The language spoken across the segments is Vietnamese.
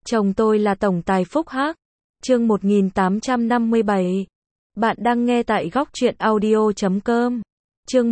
Chồng tôi là tổng tài Phúc Hắc. Chương 1857. Bạn đang nghe tại góc truyện audio.com. Chương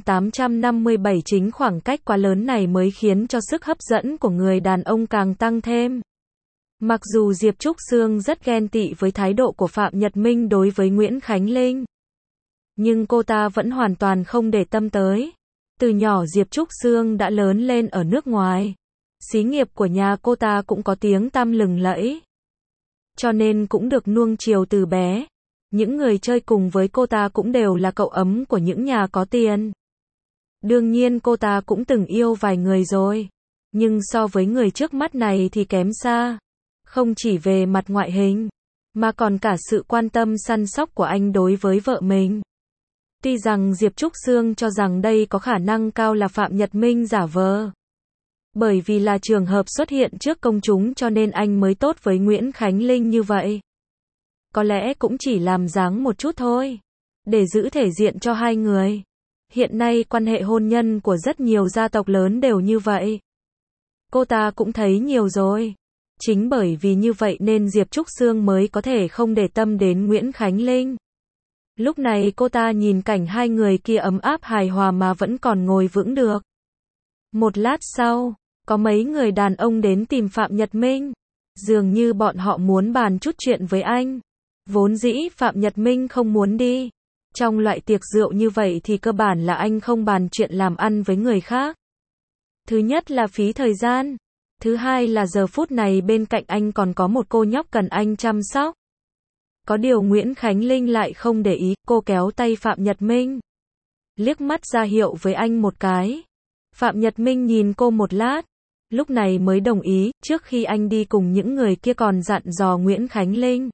1857. Chính khoảng cách quá lớn này mới khiến cho sức hấp dẫn của người đàn ông càng tăng thêm. Mặc dù Diệp Trúc Sương rất ghen tị với thái độ của Phạm Nhật Minh đối với Nguyễn Khánh Linh, nhưng cô ta vẫn hoàn toàn không để tâm tới. Từ nhỏ Diệp Trúc Sương đã lớn lên ở nước ngoài. Xí nghiệp của nhà cô ta cũng có tiếng tăm lừng lẫy, cho nên cũng được nuông chiều từ bé. Những người chơi cùng với cô ta cũng đều là cậu ấm của những nhà có tiền. Đương nhiên cô ta cũng từng yêu vài người rồi, nhưng so với người trước mắt này thì kém xa. Không chỉ về mặt ngoại hình, mà còn cả sự quan tâm săn sóc của anh đối với vợ mình. Tuy rằng Diệp Trúc Sương cho rằng đây có khả năng cao là Phạm Nhật Minh giả vờ. Bởi vì là trường hợp xuất hiện trước công chúng cho nên anh mới tốt với Nguyễn Khánh Linh như vậy. Có lẽ cũng chỉ làm dáng một chút thôi, để giữ thể diện cho hai người. Hiện nay quan hệ hôn nhân của rất nhiều gia tộc lớn đều như vậy. Cô ta cũng thấy nhiều rồi. Chính bởi vì như vậy nên Diệp Trúc Sương mới có thể không để tâm đến Nguyễn Khánh Linh. Lúc này cô ta nhìn cảnh hai người kia ấm áp hài hòa mà vẫn còn ngồi vững được. Một lát sau, có mấy người đàn ông đến tìm Phạm Nhật Minh. Dường như bọn họ muốn bàn chút chuyện với anh. Vốn dĩ Phạm Nhật Minh không muốn đi. Trong loại tiệc rượu như vậy thì cơ bản là anh không bàn chuyện làm ăn với người khác. Thứ nhất là phí thời gian. Thứ hai là giờ phút này bên cạnh anh còn có một cô nhóc cần anh chăm sóc. Có điều Nguyễn Khánh Linh lại không để ý, cô kéo tay Phạm Nhật Minh, liếc mắt ra hiệu với anh một cái. Phạm Nhật Minh nhìn cô một lát, lúc này mới đồng ý. Trước khi anh đi cùng những người kia còn dặn dò Nguyễn Khánh Linh,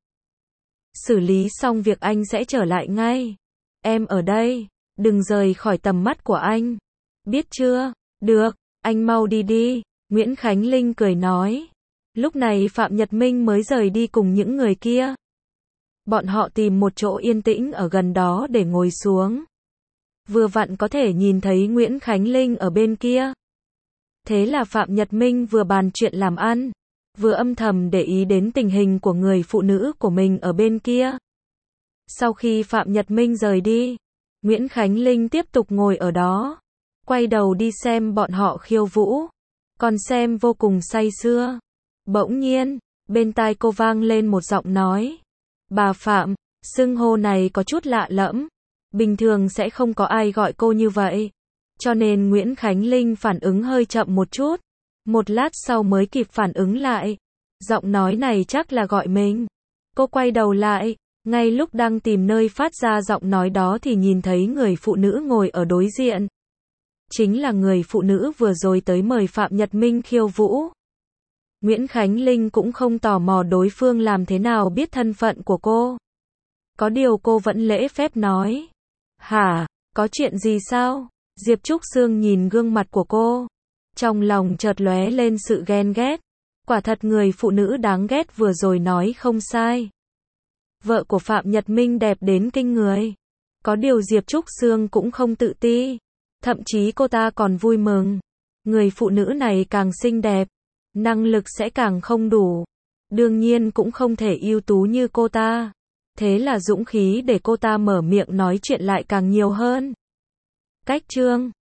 xử lý xong việc anh sẽ trở lại ngay. Em ở đây, đừng rời khỏi tầm mắt của anh. Biết chưa? Được, anh mau đi đi. Nguyễn Khánh Linh cười nói. Lúc này Phạm Nhật Minh mới rời đi cùng những người kia. Bọn họ tìm một chỗ yên tĩnh ở gần đó để ngồi xuống. Vừa vặn có thể nhìn thấy Nguyễn Khánh Linh ở bên kia. Thế là Phạm Nhật Minh vừa bàn chuyện làm ăn, vừa âm thầm để ý đến tình hình của người phụ nữ của mình ở bên kia. Sau khi Phạm Nhật Minh rời đi, Nguyễn Khánh Linh tiếp tục ngồi ở đó, quay đầu đi xem bọn họ khiêu vũ, còn xem vô cùng say sưa. Bỗng nhiên, bên tai cô vang lên một giọng nói. Bà Phạm, xưng hô này có chút lạ lẫm. Bình thường sẽ không có ai gọi cô như vậy. Cho nên Nguyễn Khánh Linh phản ứng hơi chậm một chút. Một lát sau mới kịp phản ứng lại. Giọng nói này chắc là gọi mình. Cô quay đầu lại. Ngay lúc đang tìm nơi phát ra giọng nói đó thì nhìn thấy người phụ nữ ngồi ở đối diện. Chính là người phụ nữ vừa rồi tới mời Phạm Nhật Minh khiêu vũ. Nguyễn Khánh Linh cũng không tò mò đối phương làm thế nào biết thân phận của cô. Có điều cô vẫn lễ phép nói. Hả, có chuyện gì sao? Diệp Trúc Sương nhìn gương mặt của cô, trong lòng chợt lóe lên sự ghen ghét. Quả thật người phụ nữ đáng ghét vừa rồi nói không sai. Vợ của Phạm Nhật Minh đẹp đến kinh người. Có điều Diệp Trúc Sương cũng không tự ti. Thậm chí cô ta còn vui mừng. Người phụ nữ này càng xinh đẹp, năng lực sẽ càng không đủ. Đương nhiên cũng không thể ưu tú như cô ta. Thế là dũng khí để cô ta mở miệng nói chuyện lại càng nhiều hơn. Cách chương